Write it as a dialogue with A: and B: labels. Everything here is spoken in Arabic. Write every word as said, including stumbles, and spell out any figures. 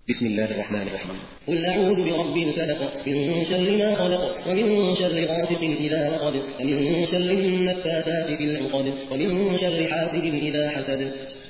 A: بسم الله الرحمن الرحيم.
B: قل أعوذ برب الفلق من شر ما خلق ومن شر غاسق إذا وقب ومن شر النفاثات في العقد ومن شر حاسد إذا حسد.